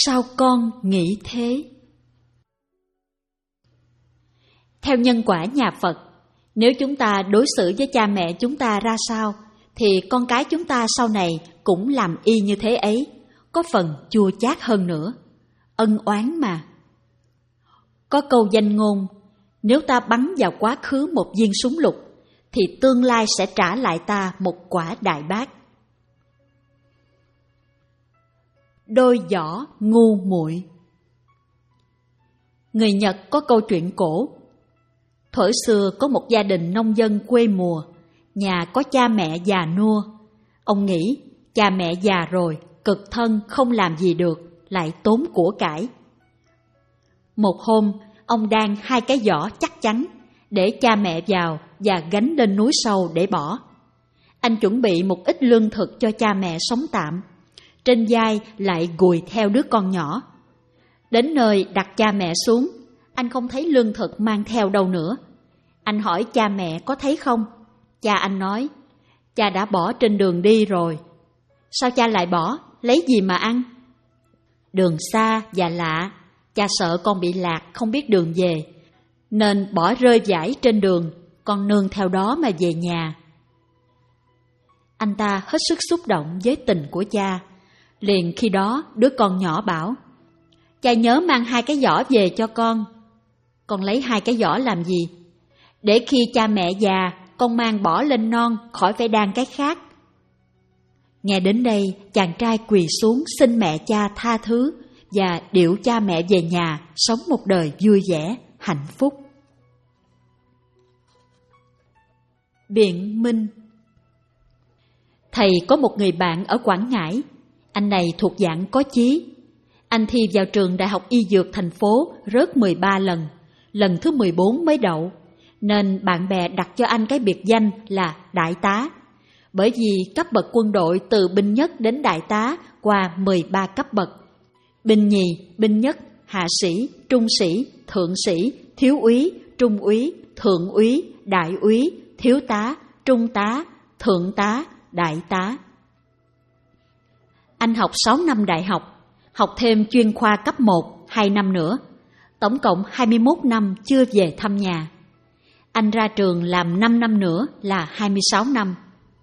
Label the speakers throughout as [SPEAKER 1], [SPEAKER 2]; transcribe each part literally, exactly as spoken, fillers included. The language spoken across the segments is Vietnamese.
[SPEAKER 1] Sao con nghĩ thế? Theo nhân quả nhà Phật, nếu chúng ta đối xử với cha mẹ chúng ta ra sao, thì con cái chúng ta sau này cũng làm y như thế ấy, có phần chua chát hơn nữa. Ân oán mà. Có câu danh ngôn, nếu ta bắn vào quá khứ một viên súng lục, thì tương lai sẽ trả lại ta một quả đại bác. Đôi giỏ ngu muội. Người Nhật có câu chuyện cổ. Thuở xưa có một gia đình nông dân quê mùa, nhà có cha mẹ già nua. Ông nghĩ cha mẹ già rồi, cực thân không làm gì được, lại tốn của cải. Một hôm, ông đan hai cái giỏ chắc chắn để cha mẹ vào và gánh lên núi sâu để bỏ. Anh chuẩn bị một ít lương thực cho cha mẹ sống tạm. Trên vai lại gùi theo đứa con nhỏ. Đến nơi đặt cha mẹ xuống, anh không thấy lương thực mang theo đâu nữa. Anh hỏi cha mẹ có thấy không? Cha anh nói, cha đã bỏ trên đường đi rồi. Sao cha lại bỏ? Lấy gì mà ăn? Đường xa và lạ, cha sợ con bị lạc không biết đường về, nên bỏ rơi vải trên đường, con nương theo đó mà về nhà. Anh ta hết sức xúc động với tình của cha. Liền khi đó đứa con nhỏ bảo, cha nhớ mang hai cái giỏ về cho con. Con lấy hai cái giỏ làm gì? Để khi cha mẹ già, con mang bỏ lên non, khỏi phải đan cái khác. Nghe đến đây, chàng trai quỳ xuống xin mẹ cha tha thứ và điệu cha mẹ về nhà, sống một đời vui vẻ, hạnh phúc. Biện minh. Thầy có một người bạn ở Quảng Ngãi. Anh này thuộc dạng có chí. Anh thi vào trường Đại học Y Dược thành phố rớt mười ba lần, lần thứ mười bốn mới đậu, nên bạn bè đặt cho anh cái biệt danh là đại tá. Bởi vì cấp bậc quân đội từ binh nhất đến đại tá qua mười ba cấp bậc: binh nhì, binh nhất, hạ sĩ, trung sĩ, thượng sĩ, thiếu úy, trung úy, thượng úy, đại úy, thiếu tá, trung tá, thượng tá, đại tá. Anh học sáu năm đại học, học thêm chuyên khoa cấp một hai năm nữa, tổng cộng hai mươi mốt năm chưa về thăm nhà. Anh ra trường làm năm năm nữa là hai mươi sáu năm.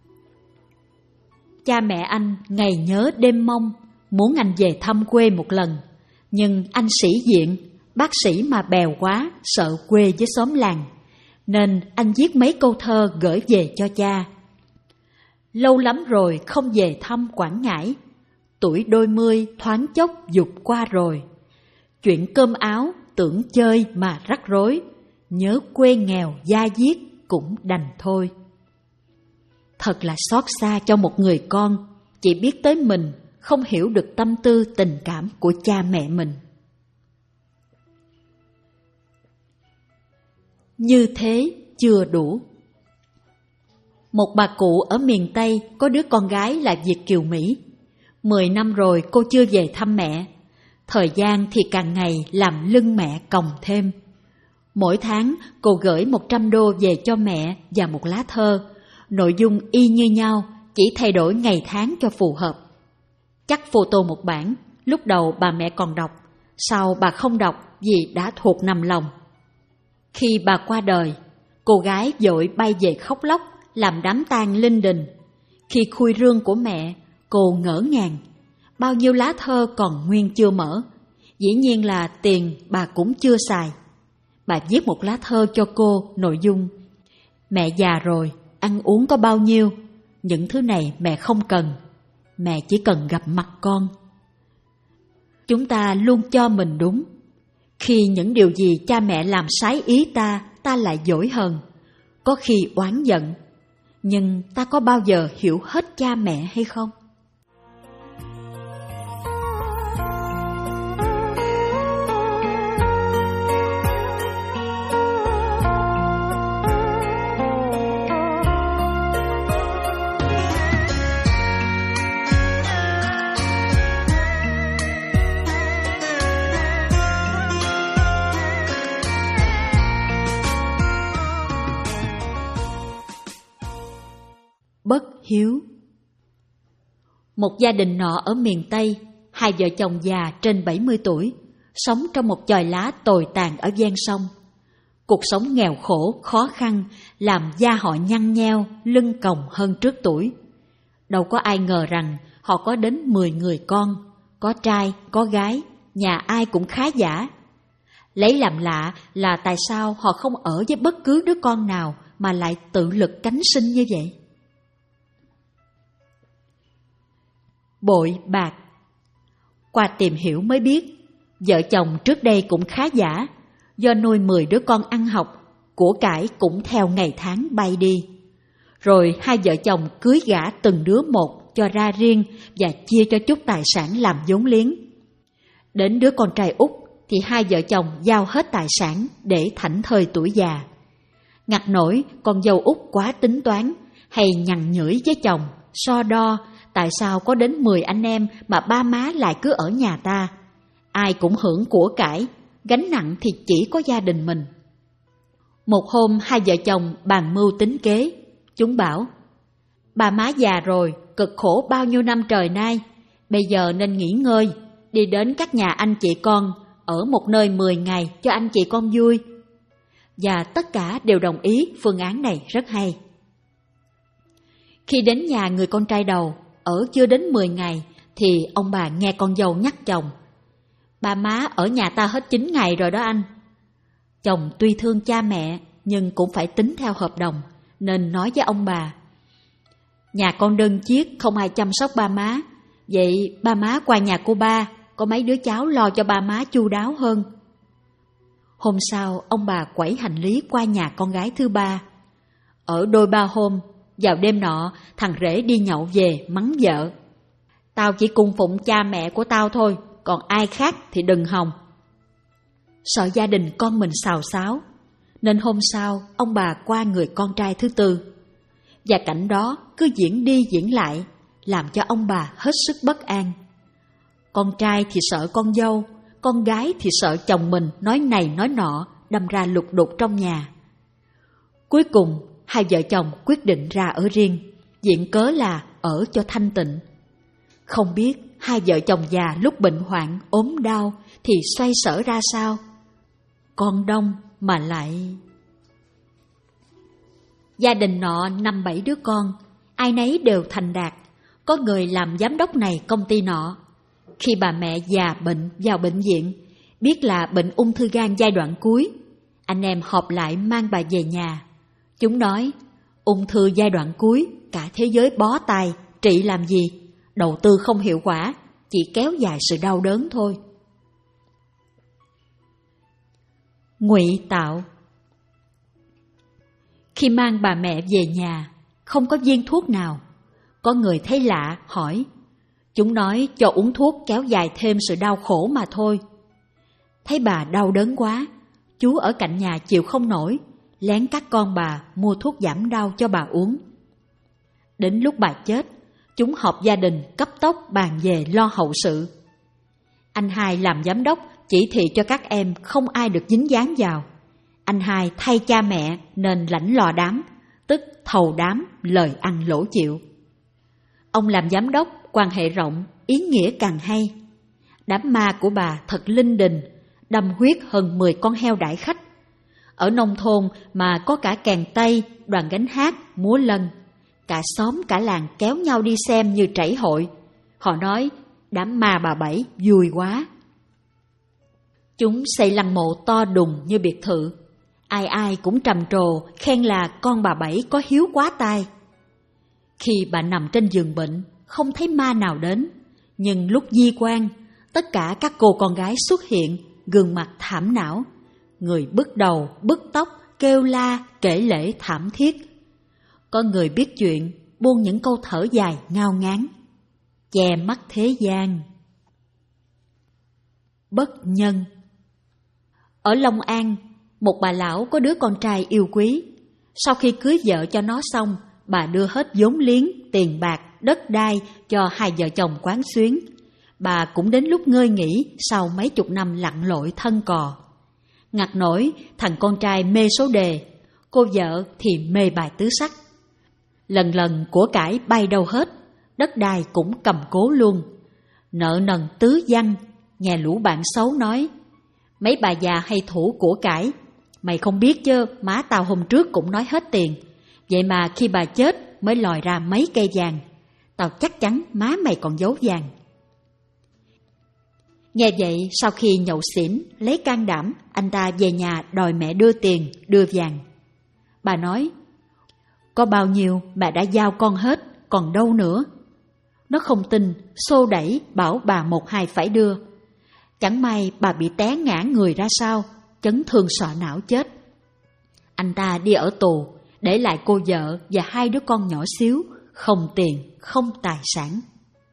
[SPEAKER 1] Cha mẹ anh ngày nhớ đêm mong, muốn anh về thăm quê một lần. Nhưng anh sĩ diện, bác sĩ mà bèo quá, sợ quê với xóm làng, nên anh viết mấy câu thơ gửi về cho cha. Lâu lắm rồi không về thăm Quảng Ngãi, tuổi đôi mươi thoáng chốc vụt qua rồi. Chuyện cơm áo tưởng chơi mà rắc rối, nhớ quê nghèo da diết cũng đành thôi. Thật là xót xa cho một người con chỉ biết tới mình, không hiểu được tâm tư tình cảm của cha mẹ mình. Như thế chưa đủ. Một bà cụ ở miền Tây có đứa con gái là Việt kiều Mỹ. Mười năm rồi cô chưa về thăm mẹ. Thời gian thì càng ngày làm lưng mẹ còng thêm. Mỗi tháng cô gửi một trăm đô về cho mẹ và một lá thơ, nội dung y như nhau, chỉ thay đổi ngày tháng cho phù hợp. Chắc photo một bản, lúc đầu bà mẹ còn đọc, sau bà không đọc vì đã thuộc nằm lòng. Khi bà qua đời, cô gái vội bay về khóc lóc, làm đám tang linh đình. Khi khui rương của mẹ, cô ngỡ ngàng, bao nhiêu lá thơ còn nguyên chưa mở, dĩ nhiên là tiền bà cũng chưa xài. Bà viết một lá thơ cho cô, nội dung: mẹ già rồi, ăn uống có bao nhiêu, những thứ này mẹ không cần, mẹ chỉ cần gặp mặt con. Chúng ta luôn cho mình đúng. Khi những điều gì cha mẹ làm trái ý ta, ta lại dỗi hờn, có khi oán giận. Nhưng ta có bao giờ hiểu hết cha mẹ hay không? Bất hiếu. Một gia đình nọ ở miền Tây, hai vợ chồng già trên bảy mươi tuổi, sống trong một chòi lá tồi tàn ở ven sông. Cuộc sống nghèo khổ, khó khăn, làm da họ nhăn nheo, lưng còng hơn trước tuổi. Đâu có ai ngờ rằng họ có đến mười người con, có trai, có gái, nhà ai cũng khá giả. Lấy làm lạ là tại sao họ không ở với bất cứ đứa con nào mà lại tự lực cánh sinh như vậy. Bội bạc. Qua tìm hiểu mới biết, vợ chồng trước đây cũng khá giả, do nuôi mười đứa con ăn học, của cải cũng theo ngày tháng bay đi. Rồi hai vợ chồng cưới gả từng đứa một cho ra riêng và chia cho chút tài sản làm vốn liếng. Đến đứa con trai út thì hai vợ chồng giao hết tài sản để thảnh thơi tuổi già. Ngặt nổi con dâu út quá tính toán, hay nhằn nhủi với chồng, so đo tại sao có đến mười anh em mà ba má lại cứ ở nhà ta. Ai cũng hưởng của cải, gánh nặng thì chỉ có gia đình mình. Một hôm hai vợ chồng bàn mưu tính kế, chúng bảo: ba má già rồi, cực khổ bao nhiêu năm trời nay, bây giờ nên nghỉ ngơi, đi đến các nhà anh chị con, ở một nơi mười ngày cho anh chị con vui. Và tất cả đều đồng ý phương án này rất hay. Khi đến nhà người con trai đầu, ở chưa đến mười ngày, thì ông bà nghe con dâu nhắc chồng: ba má ở nhà ta hết chín ngày rồi đó anh. Chồng tuy thương cha mẹ, nhưng cũng phải tính theo hợp đồng, nên nói với ông bà: nhà con đơn chiếc, không ai chăm sóc ba má, vậy ba má qua nhà cô ba, có mấy đứa cháu lo cho ba má chu đáo hơn. Hôm sau, ông bà quẩy hành lý qua nhà con gái thứ ba. Ở đôi ba hôm, vào đêm nọ, thằng rể đi nhậu về mắng vợ: tao chỉ cung phụng cha mẹ của tao thôi, còn ai khác thì đừng hòng. Sợ gia đình con mình xào xáo, nên hôm sau ông bà qua người con trai thứ tư. Và cảnh đó cứ diễn đi diễn lại, làm cho ông bà hết sức bất an. Con trai thì sợ con dâu, con gái thì sợ chồng mình nói này nói nọ, đâm ra lục đục trong nhà. Cuối cùng hai vợ chồng quyết định ra ở riêng, viện cớ là ở cho thanh tịnh. Không biết hai vợ chồng già lúc bệnh hoạn, ốm đau thì xoay sở ra sao. Con đông mà lại... Gia đình nọ năm bảy đứa con, ai nấy đều thành đạt, có người làm giám đốc này công ty nọ. Khi bà mẹ già bệnh vào bệnh viện, biết là bệnh ung thư gan giai đoạn cuối, anh em họp lại mang bà về nhà. Chúng nói: ung thư giai đoạn cuối, cả thế giới bó tay, trị làm gì? Đầu tư không hiệu quả, chỉ kéo dài sự đau đớn thôi. Ngụy tạo. Khi mang bà mẹ về nhà, không có viên thuốc nào. Có người thấy lạ, hỏi. Chúng nói cho uống thuốc kéo dài thêm sự đau khổ mà thôi. Thấy bà đau đớn quá, chú ở cạnh nhà chịu không nổi, lén các con bà mua thuốc giảm đau cho bà uống. Đến lúc bà chết, chúng họp gia đình cấp tốc bàn về lo hậu sự. Anh hai làm giám đốc chỉ thị cho các em không ai được dính dáng vào. Anh hai thay cha mẹ nên lãnh lò đám, tức thầu đám, lời ăn lỗ chịu. Ông làm giám đốc, quan hệ rộng, ý nghĩa càng hay. Đám ma của bà thật linh đình, đâm huyết hơn mười con heo đãi khách. Ở nông thôn mà có cả kèn tây, đoàn gánh hát, múa lân. Cả xóm cả làng kéo nhau đi xem như trảy hội. Họ nói đám ma bà Bảy vui quá. Chúng xây lăng mộ to đùng như biệt thự. Ai ai cũng trầm trồ khen là con bà Bảy có hiếu quá tai. Khi bà nằm trên giường bệnh, không thấy ma nào đến. Nhưng lúc di quan, tất cả các cô con gái xuất hiện, gương mặt thảm não. Người bứt đầu, bứt tóc, kêu la, kể lể thảm thiết. Có người biết chuyện, buông những câu thở dài ngao ngán. Che mắt thế gian. Bất nhân. Ở Long An, một bà lão có đứa con trai yêu quý. Sau khi cưới vợ cho nó xong, bà đưa hết vốn liếng, tiền bạc, đất đai cho hai vợ chồng quán xuyến. Bà cũng đến lúc ngơi nghỉ sau mấy chục năm lặn lội thân cò. Ngặt nổi, thằng con trai mê số đề, cô vợ thì mê bài tứ sắc. Lần lần của cải bay đâu hết, đất đai cũng cầm cố luôn. Nợ nần tứ văn, nghe lũ bạn xấu nói, mấy bà già hay thủ của cải, mày không biết chứ, má tao hôm trước cũng nói hết tiền, vậy mà khi bà chết mới lòi ra mấy cây vàng, tao chắc chắn má mày còn giấu vàng. Nghe vậy, sau khi nhậu xỉn, lấy can đảm, anh ta về nhà đòi mẹ đưa tiền, đưa vàng. Bà nói, có bao nhiêu mẹ đã giao con hết, còn đâu nữa. Nó không tin, xô đẩy bảo bà một hai phải đưa. Chẳng may bà bị té ngã người ra sao, chấn thương sọ não chết. Anh ta đi ở tù, để lại cô vợ và hai đứa con nhỏ xíu, không tiền, không tài sản.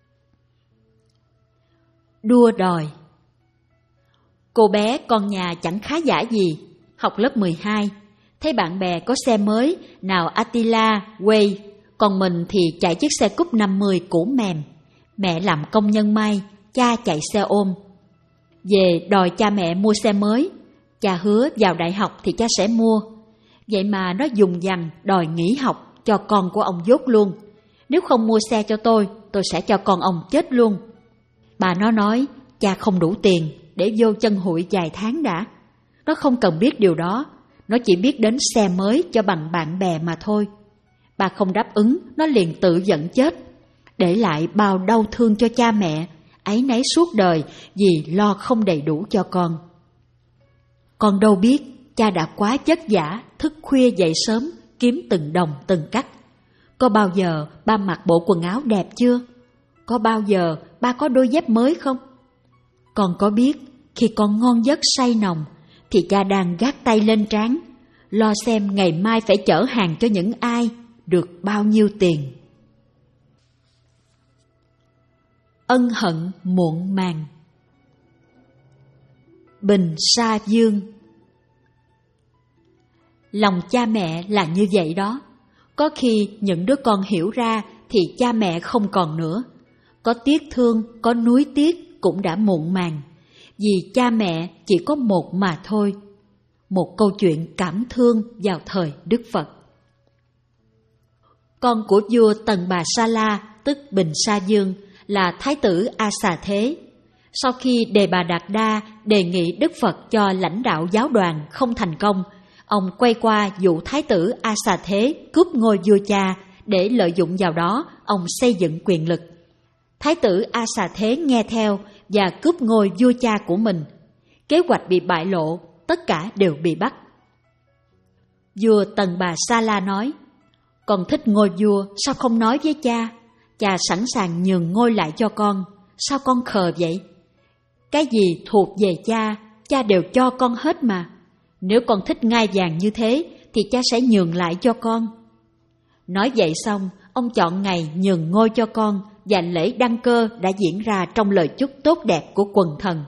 [SPEAKER 1] Đua đòi. Cô bé con nhà chẳng khá giả gì, học lớp mười hai, thấy bạn bè có xe mới, nào Attila, Way, còn mình thì chạy chiếc xe cúp năm mươi cũ mềm. Mẹ làm công nhân may, cha chạy xe ôm. Về đòi cha mẹ mua xe mới, cha hứa vào đại học thì cha sẽ mua. Vậy mà nó dùng dằng đòi nghỉ học cho con của ông dốt luôn. Nếu không mua xe cho tôi, tôi sẽ cho con ông chết luôn. Bà nó nói, cha không đủ tiền để vô chân hụi vài tháng đã. Nó không cần biết điều đó, nó chỉ biết đến xe mới cho bằng bạn bè mà thôi. Bà không đáp ứng, nó liền tự giận chết, để lại bao đau thương cho cha mẹ, áy náy suốt đời vì lo không đầy đủ cho con. Con đâu biết, cha đã quá vất vả, thức khuya dậy sớm, kiếm từng đồng từng cắc. Có bao giờ ba mặc bộ quần áo đẹp chưa? Có bao giờ ba có đôi dép mới không? Con có biết, khi con ngon giấc say nồng, thì cha đang gác tay lên trán, lo xem ngày mai phải chở hàng cho những ai, được bao nhiêu tiền. Ân hận muộn màng. Bình Sa Dương. Lòng cha mẹ là như vậy đó. Có khi những đứa con hiểu ra thì cha mẹ không còn nữa. Có tiếc thương, có nuối tiếc cũng đã muộn màng, vì cha mẹ chỉ có một mà thôi. Một câu chuyện cảm thương vào thời Đức Phật. Con của vua Tần Bà Sa La, tức Bình Sa Dương, là Thái tử A Xà Thế. Sau khi Đề Bà Đạt Đa đề nghị Đức Phật cho lãnh đạo giáo đoàn không thành công, ông quay qua dụ Thái tử A Xà Thế cướp ngôi vua cha, để lợi dụng vào đó ông xây dựng quyền lực. Thái tử A Xà Thế nghe theo và cướp ngôi vua cha của mình. Kế hoạch bị bại lộ, tất cả đều bị bắt. Vua Tần Bà Sa La nói, con thích ngôi vua, sao không nói với cha? Cha sẵn sàng nhường ngôi lại cho con, sao con khờ vậy? Cái gì thuộc về cha, cha đều cho con hết mà. Nếu con thích ngai vàng như thế, thì cha sẽ nhường lại cho con. Nói vậy xong, ông chọn ngày nhường ngôi cho con, và lễ đăng cơ đã diễn ra trong lời chúc tốt đẹp của quần thần.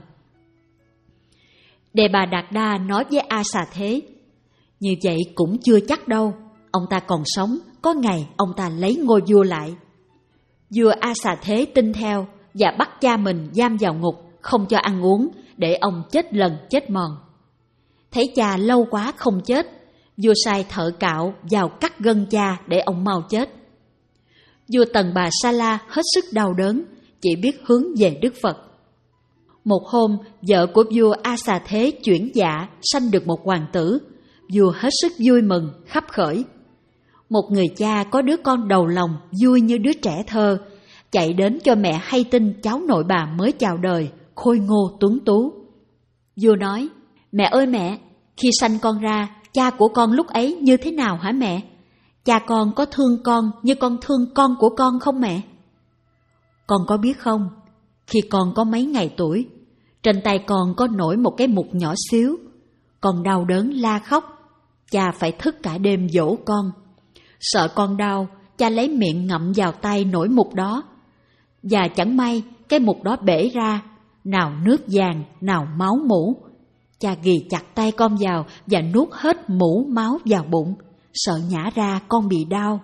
[SPEAKER 1] Đề Bà Đạt Đa nói với A Xà Thế, như vậy cũng chưa chắc đâu, ông ta còn sống, có ngày ông ta lấy ngôi vua lại. Vua A Xà Thế tin theo và bắt cha mình giam vào ngục, không cho ăn uống, để ông chết lần chết mòn. Thấy cha lâu quá không chết, vua sai thợ cạo vào cắt gân cha để ông mau chết. Vua Tần Bà Sa La hết sức đau đớn, chỉ biết hướng về Đức Phật. Một hôm, vợ của vua A Xà Thế chuyển dạ, sanh được một hoàng tử. Vua hết sức vui mừng, khắp khởi. Một người cha có đứa con đầu lòng vui như đứa trẻ thơ, chạy đến cho mẹ hay tin cháu nội bà mới chào đời, khôi ngô tuấn tú. Vua nói, mẹ ơi mẹ, khi sanh con ra, cha của con lúc ấy như thế nào hả mẹ? Cha con có thương con như con thương con của con không mẹ? Con có biết không, khi con có mấy ngày tuổi, trên tay con có nổi một cái mục nhỏ xíu. Con đau đớn la khóc, cha phải thức cả đêm dỗ con. Sợ con đau, cha lấy miệng ngậm vào tay nổi mục đó. Và chẳng may, cái mục đó bể ra, nào nước vàng, nào máu mũ. Cha ghì chặt tay con vào và nuốt hết mũ máu vào bụng, sợ nhả ra con bị đau.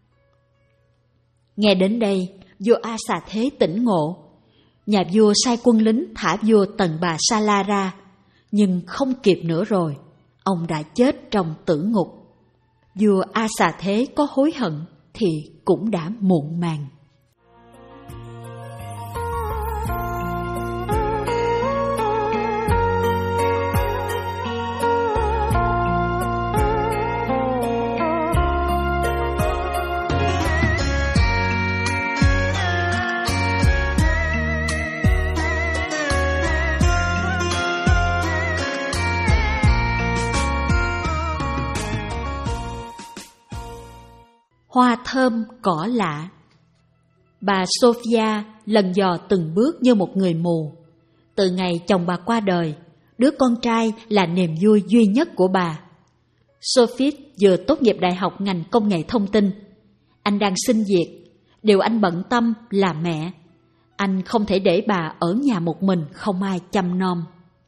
[SPEAKER 1] Nghe đến đây, vua A Xà Thế tỉnh ngộ. Nhà vua sai quân lính thả vua Tần Bà Sa La ra, nhưng không kịp nữa rồi, ông đã chết trong tử ngục. Vua A Xà Thế có hối hận thì cũng đã muộn màng. hoa thơm cỏ lạ. Bà Sophia lần dò từng bước như một người mù. Từ ngày chồng bà qua đời, đứa con trai là niềm vui duy nhất của bà. Sophie vừa tốt nghiệp đại học ngành công nghệ thông tin. Anh đang xin việc, điều anh bận tâm là mẹ. Anh không thể để bà ở nhà một mình không ai chăm nom.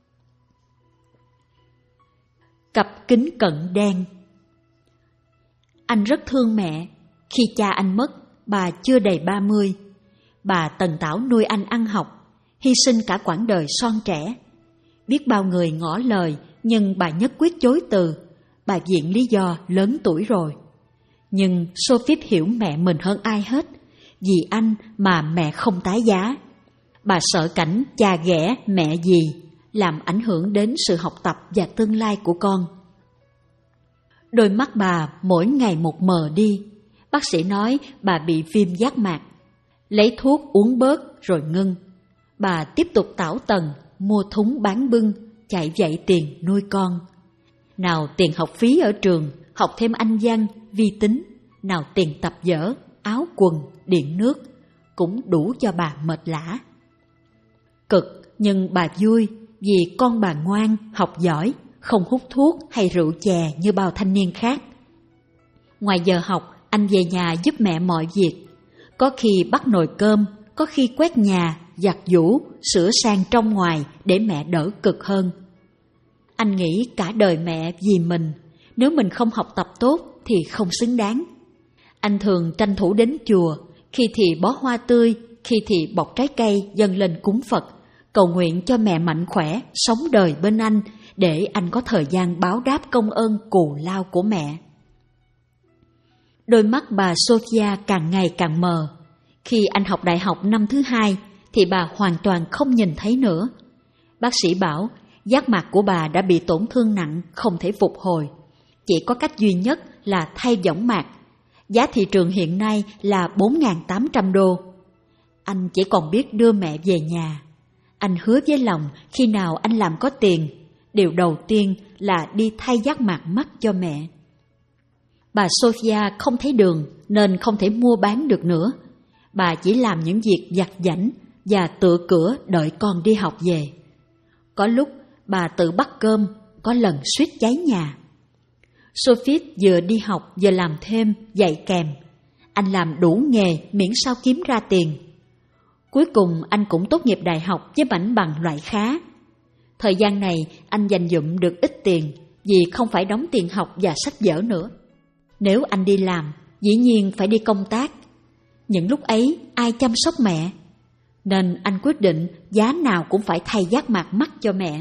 [SPEAKER 1] Cặp kính cận đen. Anh rất thương mẹ. Khi cha anh mất, bà chưa đầy ba mươi. Bà tần tảo nuôi anh ăn học, hy sinh cả quãng đời son trẻ. Biết bao người ngỏ lời, nhưng bà nhất quyết chối từ. Bà viện lý do lớn tuổi rồi. Nhưng Sophie hiểu mẹ mình hơn ai hết. Vì anh mà mẹ không tái giá. Bà sợ cảnh cha ghẻ mẹ dì, làm ảnh hưởng đến sự học tập và tương lai của con. Đôi mắt bà mỗi ngày một mờ đi. Bác sĩ nói bà bị viêm giác mạc. Lấy thuốc uống bớt rồi ngưng. Bà tiếp tục tảo tần, mua thúng bán bưng, chạy vạy tiền nuôi con. Nào tiền học phí ở trường, học thêm Anh văn, vi tính, nào tiền tập vở, áo quần, điện nước, cũng đủ cho bà mệt lả. Cực nhưng bà vui vì con bà ngoan, học giỏi, không hút thuốc hay rượu chè như bao thanh niên khác. Ngoài giờ học, anh về nhà giúp mẹ mọi việc. Có khi bắt nồi cơm, có khi quét nhà, giặt giũ, sửa sang trong ngoài để mẹ đỡ cực hơn. Anh nghĩ cả đời mẹ vì mình, nếu mình không học tập tốt thì không xứng đáng. Anh thường tranh thủ đến chùa, khi thì bó hoa tươi, khi thì bọc trái cây dâng lên cúng Phật, cầu nguyện cho mẹ mạnh khỏe, sống đời bên anh, để anh có thời gian báo đáp công ơn cù lao của mẹ. Đôi mắt bà Sophia càng ngày càng mờ. Khi anh học đại học năm thứ hai thì bà hoàn toàn không nhìn thấy nữa. Bác sĩ bảo giác mạc của bà đã bị tổn thương nặng, không thể phục hồi. Chỉ có cách duy nhất là thay võng mạc. Giá thị trường hiện nay là bốn nghìn tám trăm đô. Anh chỉ còn biết đưa mẹ về nhà. Anh hứa với lòng khi nào anh làm có tiền, điều đầu tiên là đi thay giác mạc mắt cho mẹ. Bà Sophia không thấy đường nên không thể mua bán được nữa. Bà chỉ làm những việc vặt vãnh và tựa cửa đợi con đi học về. Có lúc bà tự bắt cơm, có lần suýt cháy nhà. Sophie vừa đi học vừa làm thêm, dạy kèm. Anh làm đủ nghề miễn sao kiếm ra tiền. Cuối cùng anh cũng tốt nghiệp đại học với mảnh bằng loại khá. Thời gian này anh dành dụm được ít tiền vì không phải đóng tiền học và sách vở nữa. Nếu anh đi làm, dĩ nhiên phải đi công tác. Những lúc ấy ai chăm sóc mẹ? Nên anh quyết định giá nào cũng phải thay giác mạc mắt cho mẹ.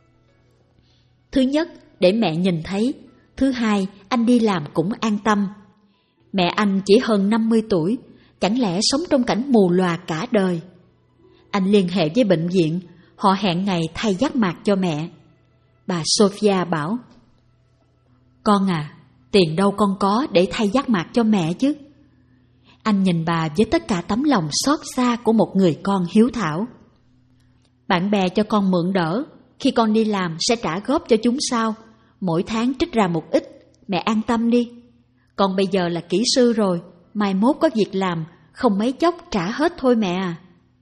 [SPEAKER 1] Thứ nhất, để mẹ nhìn thấy. Thứ hai, anh đi làm cũng an tâm. Mẹ anh chỉ hơn năm mươi tuổi, chẳng lẽ sống trong cảnh mù lòa cả đời. Anh liên hệ với bệnh viện, họ hẹn ngày thay giác mạc cho mẹ. Bà Sophia bảo: "Con à, tiền đâu con có để thay giác mạc cho mẹ chứ?" Anh nhìn bà với tất cả tấm lòng xót xa của một người con hiếu thảo. "Bạn bè cho con mượn đỡ, khi con đi làm sẽ trả góp cho chúng sau, mỗi tháng trích ra một ít, mẹ an tâm đi. Con bây giờ là kỹ sư rồi, mai mốt có việc làm, không mấy chốc trả hết thôi mẹ à."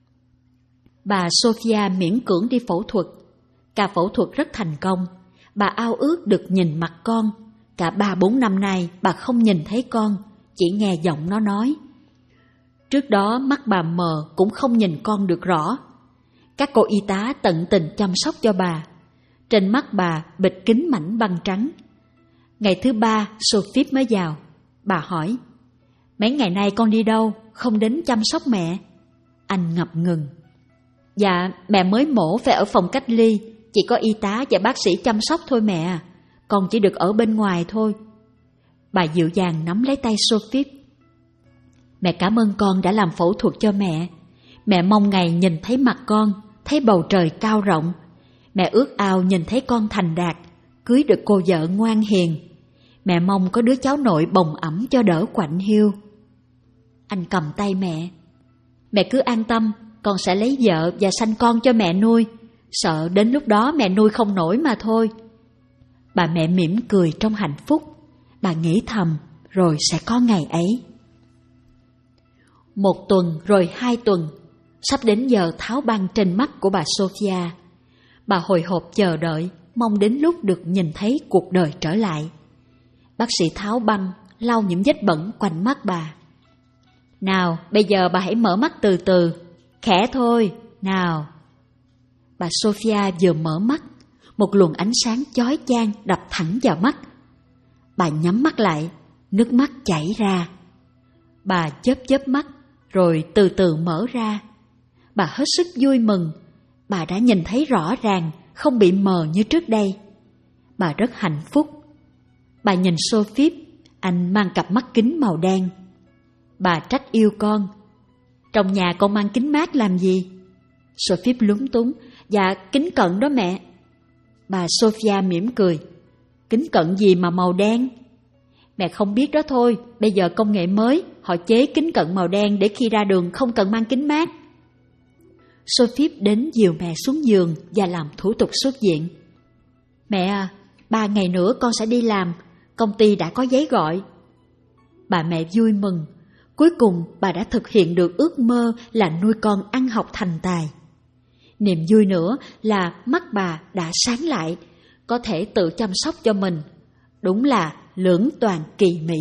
[SPEAKER 1] Bà Sophia miễn cưỡng đi phẫu thuật. Ca phẫu thuật rất thành công. Bà ao ước được nhìn mặt con. Cả ba bốn năm nay bà không nhìn thấy con, chỉ nghe giọng nó nói. Trước đó mắt bà mờ cũng không nhìn con được rõ. Các cô y tá tận tình chăm sóc cho bà. Trên mắt bà bịt kính mảnh băng trắng. Ngày thứ ba Sophie mới vào. Bà hỏi: "Mấy ngày nay con đi đâu, không đến chăm sóc mẹ?" Anh ngập ngừng. "Dạ, mẹ mới mổ phải ở phòng cách ly, chỉ có y tá và bác sĩ chăm sóc thôi mẹ à. Con chỉ được ở bên ngoài thôi." Bà dịu dàng nắm lấy tay Sophie. "Mẹ cảm ơn con đã làm phẫu thuật cho mẹ. Mẹ mong ngày nhìn thấy mặt con, thấy bầu trời cao rộng. Mẹ ước ao nhìn thấy con thành đạt, cưới được cô vợ ngoan hiền. Mẹ mong có đứa cháu nội bồng ẵm cho đỡ quạnh hiu." Anh cầm tay mẹ. "Mẹ cứ an tâm, con sẽ lấy vợ và sanh con cho mẹ nuôi. Sợ đến lúc đó mẹ nuôi không nổi mà thôi." Bà mẹ mỉm cười trong hạnh phúc. Bà nghĩ thầm, rồi sẽ có ngày ấy. Một tuần rồi hai tuần, sắp đến giờ tháo băng trên mắt của bà Sophia. Bà hồi hộp chờ đợi, mong đến lúc được nhìn thấy cuộc đời trở lại. Bác sĩ tháo băng, lau những vết bẩn quanh mắt bà. Nào, bây giờ bà hãy mở mắt từ từ, khẽ thôi, nào. Bà Sophia vừa mở mắt, một luồng ánh sáng chói chang đập thẳng vào mắt. Bà nhắm mắt lại, nước mắt chảy ra. Bà chớp chớp mắt, rồi từ từ mở ra. Bà hết sức vui mừng, bà đã nhìn thấy rõ ràng, không bị mờ như trước đây. Bà rất hạnh phúc. Bà nhìn Sophie, anh mang cặp mắt kính màu đen. Bà trách yêu con. Trong nhà con mang kính mát làm gì? Sophie lúng túng. Dạ, kính cận đó mẹ. Bà Sophia mỉm cười. Kính cận gì mà màu đen? Mẹ không biết đó thôi, bây giờ công nghệ mới, họ chế kính cận màu đen để khi ra đường không cần mang kính mát. Sophie đến dìu mẹ xuống giường và làm thủ tục xuất viện. Mẹ à, ba ngày nữa con sẽ đi làm, công ty đã có giấy gọi. Bà mẹ vui mừng, cuối cùng bà đã thực hiện được ước mơ là nuôi con ăn học thành tài. Niềm vui nữa là mắt bà đã sáng lại, có thể tự chăm sóc cho mình. Đúng là lưỡng toàn kỳ mỹ.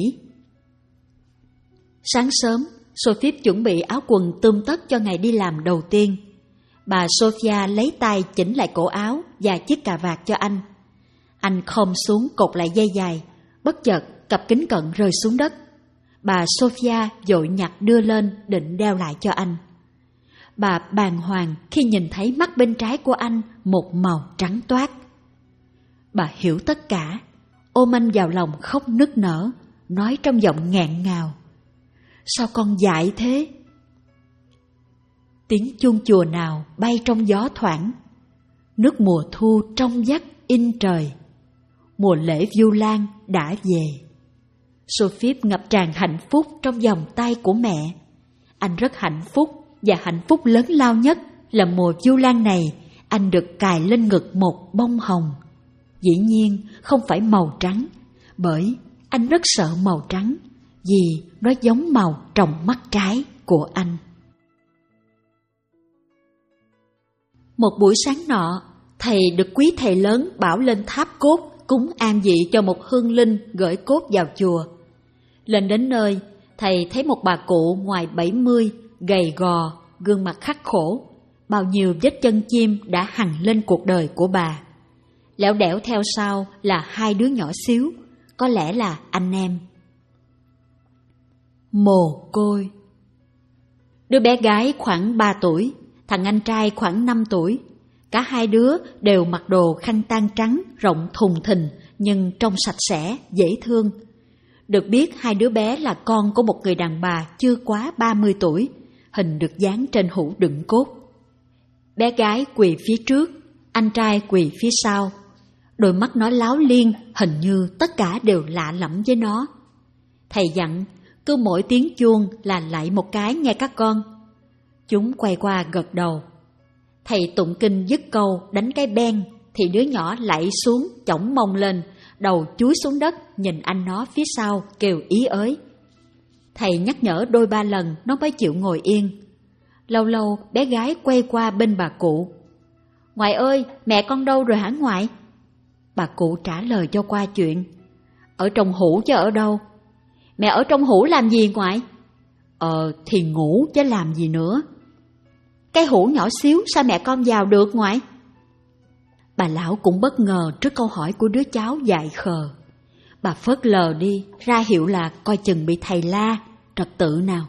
[SPEAKER 1] Sáng sớm, Sophie chuẩn bị áo quần tươm tất cho ngày đi làm đầu tiên. Bà Sophia lấy tay chỉnh lại cổ áo và chiếc cà vạt cho anh. Anh khom xuống cột lại dây dài, bất chợt cặp kính cận rơi xuống đất. Bà Sophia vội nhặt đưa lên định đeo lại cho anh. Bà bàng hoàng khi nhìn thấy mắt bên trái của anh một màu trắng toát. Bà hiểu tất cả, ôm anh vào lòng khóc nức nở, nói trong giọng nghẹn ngào. Sao con dại thế? Tiếng chuông chùa nào bay trong gió thoảng. Nước mùa thu trong vắt in trời. Mùa lễ Vu Lan đã về. Sophie ngập tràn hạnh phúc trong vòng tay của mẹ. Anh rất hạnh phúc, và hạnh phúc lớn lao nhất là mùa Vu Lan này anh được cài lên ngực một bông hồng. Dĩ nhiên không phải màu trắng, bởi anh rất sợ màu trắng, vì nó giống màu trong mắt trái của anh. Một buổi sáng nọ, thầy được quý thầy lớn bảo lên tháp cốt cúng an vị cho một hương linh gửi cốt vào chùa. Lên đến nơi, thầy thấy một bà cụ ngoài bảy mươi, gầy gò, gương mặt khắc khổ, bao nhiêu vết chân chim đã hằn lên cuộc đời của bà. Lẻo đẻo theo sau là hai đứa nhỏ xíu, có lẽ là anh em. Mồ côi. Đứa bé gái khoảng ba tuổi, thằng anh trai khoảng năm tuổi. Cả hai đứa đều mặc đồ khăn tang trắng rộng thùng thình nhưng trông sạch sẽ, dễ thương. Được biết hai đứa bé là con của một người đàn bà chưa quá ba mươi tuổi, hình được dán trên hũ đựng cốt. Bé gái quỳ phía trước, anh trai quỳ phía sau. Đôi mắt nó láo liên, hình như tất cả đều lạ lẫm với nó. Thầy dặn, cứ mỗi tiếng chuông là lạy một cái nghe các con. Chúng quay qua gật đầu. Thầy tụng kinh dứt câu đánh cái ben, thì đứa nhỏ lạy xuống chổng mông lên, đầu chúi xuống đất nhìn anh nó phía sau kêu ý ới. Thầy nhắc nhở đôi ba lần nó mới chịu ngồi yên. Lâu lâu bé gái quay qua bên bà cụ. Ngoại ơi, mẹ con đâu rồi hả ngoại? Bà cụ trả lời cho qua chuyện. Ở trong hũ chứ ở đâu? Mẹ ở trong hũ làm gì ngoại? Ờ thì ngủ chứ làm gì nữa. Cái hũ nhỏ xíu sao mẹ con vào được ngoại? Bà lão cũng bất ngờ trước câu hỏi của đứa cháu dại khờ. Bà phớt lờ đi, ra hiệu là coi chừng bị thầy la, trật tự nào.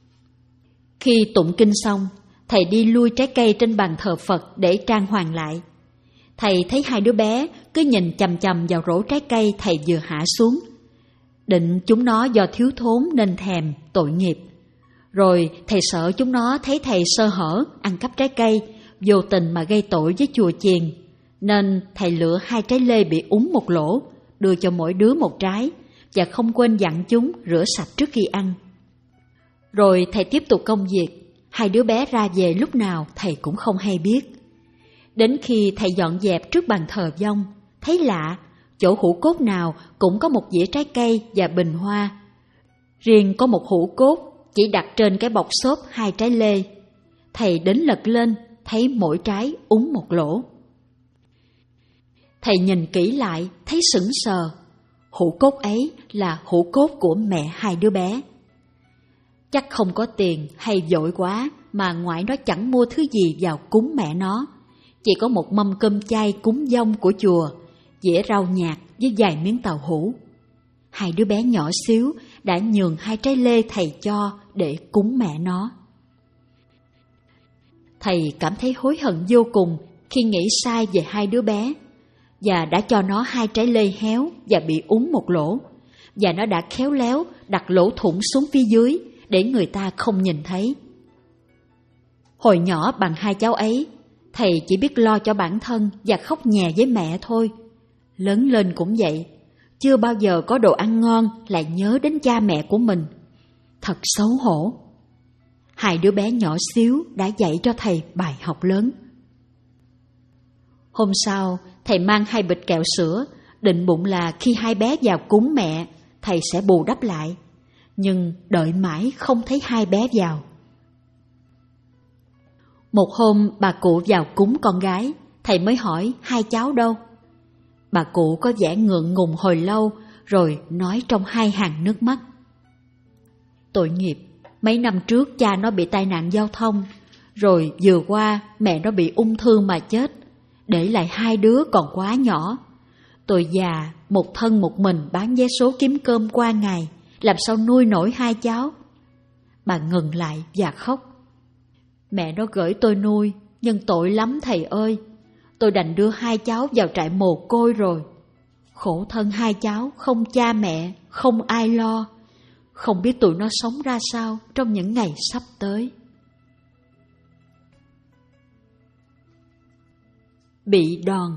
[SPEAKER 1] Khi tụng kinh xong, thầy đi lui trái cây trên bàn thờ Phật để trang hoàng lại. Thầy thấy hai đứa bé cứ nhìn chằm chằm vào rổ trái cây thầy vừa hạ xuống. Định chúng nó do thiếu thốn nên thèm, tội nghiệp. Rồi thầy sợ chúng nó thấy thầy sơ hở, ăn cắp trái cây, vô tình mà gây tội với chùa chiền. Nên thầy lựa hai trái lê bị úng một lỗ, đưa cho mỗi đứa một trái, và không quên dặn chúng rửa sạch trước khi ăn. Rồi thầy tiếp tục công việc, hai đứa bé ra về lúc nào thầy cũng không hay biết. Đến khi thầy dọn dẹp trước bàn thờ vong, thấy lạ, chỗ hũ cốt nào cũng có một dĩa trái cây và bình hoa. Riêng có một hũ cốt, chỉ đặt trên cái bọc xốp hai trái lê. Thầy đến lật lên, thấy mỗi trái úng một lỗ. Thầy nhìn kỹ lại, thấy sững sờ. Hũ cốt ấy là hũ cốt của mẹ hai đứa bé. Chắc không có tiền hay vội quá mà ngoại nó chẳng mua thứ gì vào cúng mẹ nó. Chỉ có một mâm cơm chay cúng dông của chùa, dĩa rau nhạt với vài miếng tàu hũ. Hai đứa bé nhỏ xíu đã nhường hai trái lê thầy cho để cúng mẹ nó. Thầy cảm thấy hối hận vô cùng khi nghĩ sai về hai đứa bé, và đã cho nó hai trái lê héo và bị úng một lỗ, và nó đã khéo léo đặt lỗ thủng xuống phía dưới để người ta không nhìn thấy. Hồi nhỏ bằng hai cháu ấy, thầy chỉ biết lo cho bản thân và khóc nhè với mẹ thôi. Lớn lên cũng vậy, chưa bao giờ có đồ ăn ngon lại nhớ đến cha mẹ của mình. Thật xấu hổ. Hai đứa bé nhỏ xíu đã dạy cho thầy bài học lớn. Hôm sau, thầy mang hai bịch kẹo sữa, định bụng là khi hai bé vào cúng mẹ, thầy sẽ bù đắp lại. Nhưng đợi mãi không thấy hai bé vào. Một hôm bà cụ vào cúng con gái, thầy mới hỏi hai cháu đâu. Bà cụ có vẻ ngượng ngùng hồi lâu, rồi nói trong hai hàng nước mắt: tội nghiệp, mấy năm trước cha nó bị tai nạn giao thông, rồi vừa qua mẹ nó bị ung thư mà chết, để lại hai đứa còn quá nhỏ. Tôi già, một thân một mình bán vé số kiếm cơm qua ngày, làm sao nuôi nổi hai cháu. Bà ngừng lại và khóc. Mẹ nó gửi tôi nuôi, nhưng tội lắm thầy ơi. Tôi đành đưa hai cháu vào trại mồ côi rồi. Khổ thân hai cháu, không cha mẹ, không ai lo. Không biết tụi nó sống ra sao trong những ngày sắp tới. Bị đòn.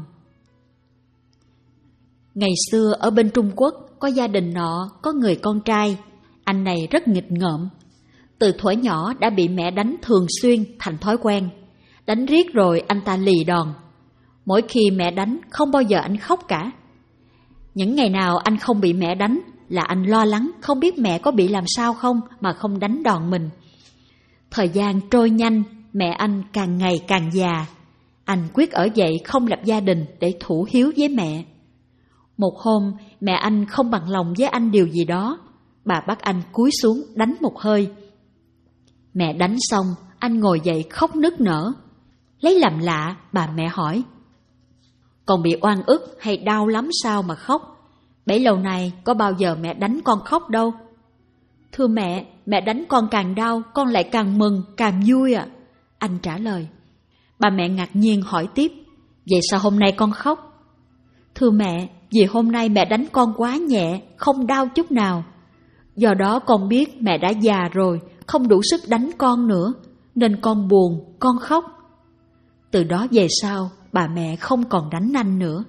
[SPEAKER 1] Ngày xưa ở bên Trung Quốc, có gia đình nọ có người con trai. Anh này rất nghịch ngợm. Từ thuở nhỏ đã bị mẹ đánh thường xuyên thành thói quen. Đánh riết rồi anh ta lì đòn. Mỗi khi mẹ đánh không bao giờ anh khóc cả. Những ngày nào anh không bị mẹ đánh là anh lo lắng không biết mẹ có bị làm sao không mà không đánh đòn mình. Thời gian trôi nhanh, mẹ anh càng ngày càng già. Anh quyết ở dậy không lập gia đình để thủ hiếu với mẹ. Một hôm, mẹ anh không bằng lòng với anh điều gì đó. Bà bắt anh cúi xuống đánh một hơi. Mẹ đánh xong, anh ngồi dậy khóc nức nở. Lấy làm lạ, bà mẹ hỏi: con bị oan ức hay đau lắm sao mà khóc? Bấy lâu nay có bao giờ mẹ đánh con khóc đâu. Thưa mẹ, mẹ đánh con càng đau, con lại càng mừng, càng vui ạ. À. Anh trả lời. Bà mẹ ngạc nhiên hỏi tiếp: vậy sao hôm nay con khóc? Thưa mẹ, vì hôm nay mẹ đánh con quá nhẹ, không đau chút nào. Do đó con biết mẹ đã già rồi, không đủ sức đánh con nữa, nên con buồn, con khóc. Từ đó về sau, bà mẹ không còn đánh anh nữa.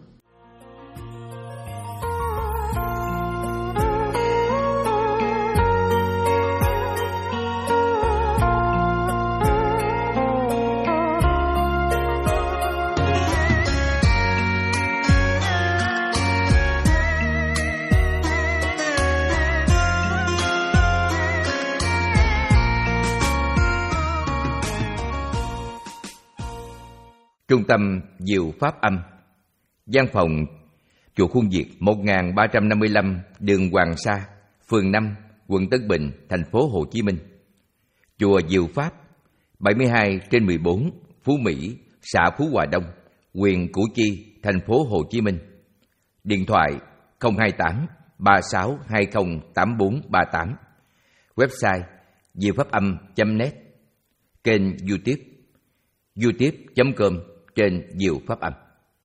[SPEAKER 2] Trung tâm Diệu Pháp Âm, văn phòng chùa Khuôn Việt, một nghìn ba trăm năm mươi lăm đường Hoàng Sa, phường năm, quận Tân Bình, thành phố Hồ Chí Minh. Chùa Diệu Pháp, bảy mươi hai trên mười bốn, Phú Mỹ, xã Phú Hòa Đông, huyện Củ Chi, thành phố Hồ Chí Minh. Điện thoại không hai tám ba sáu hai không tám bốn ba tám. Website diệu pháp âm chấm net. Kênh YouTube youtube chấm com trên Diệu Pháp Âm.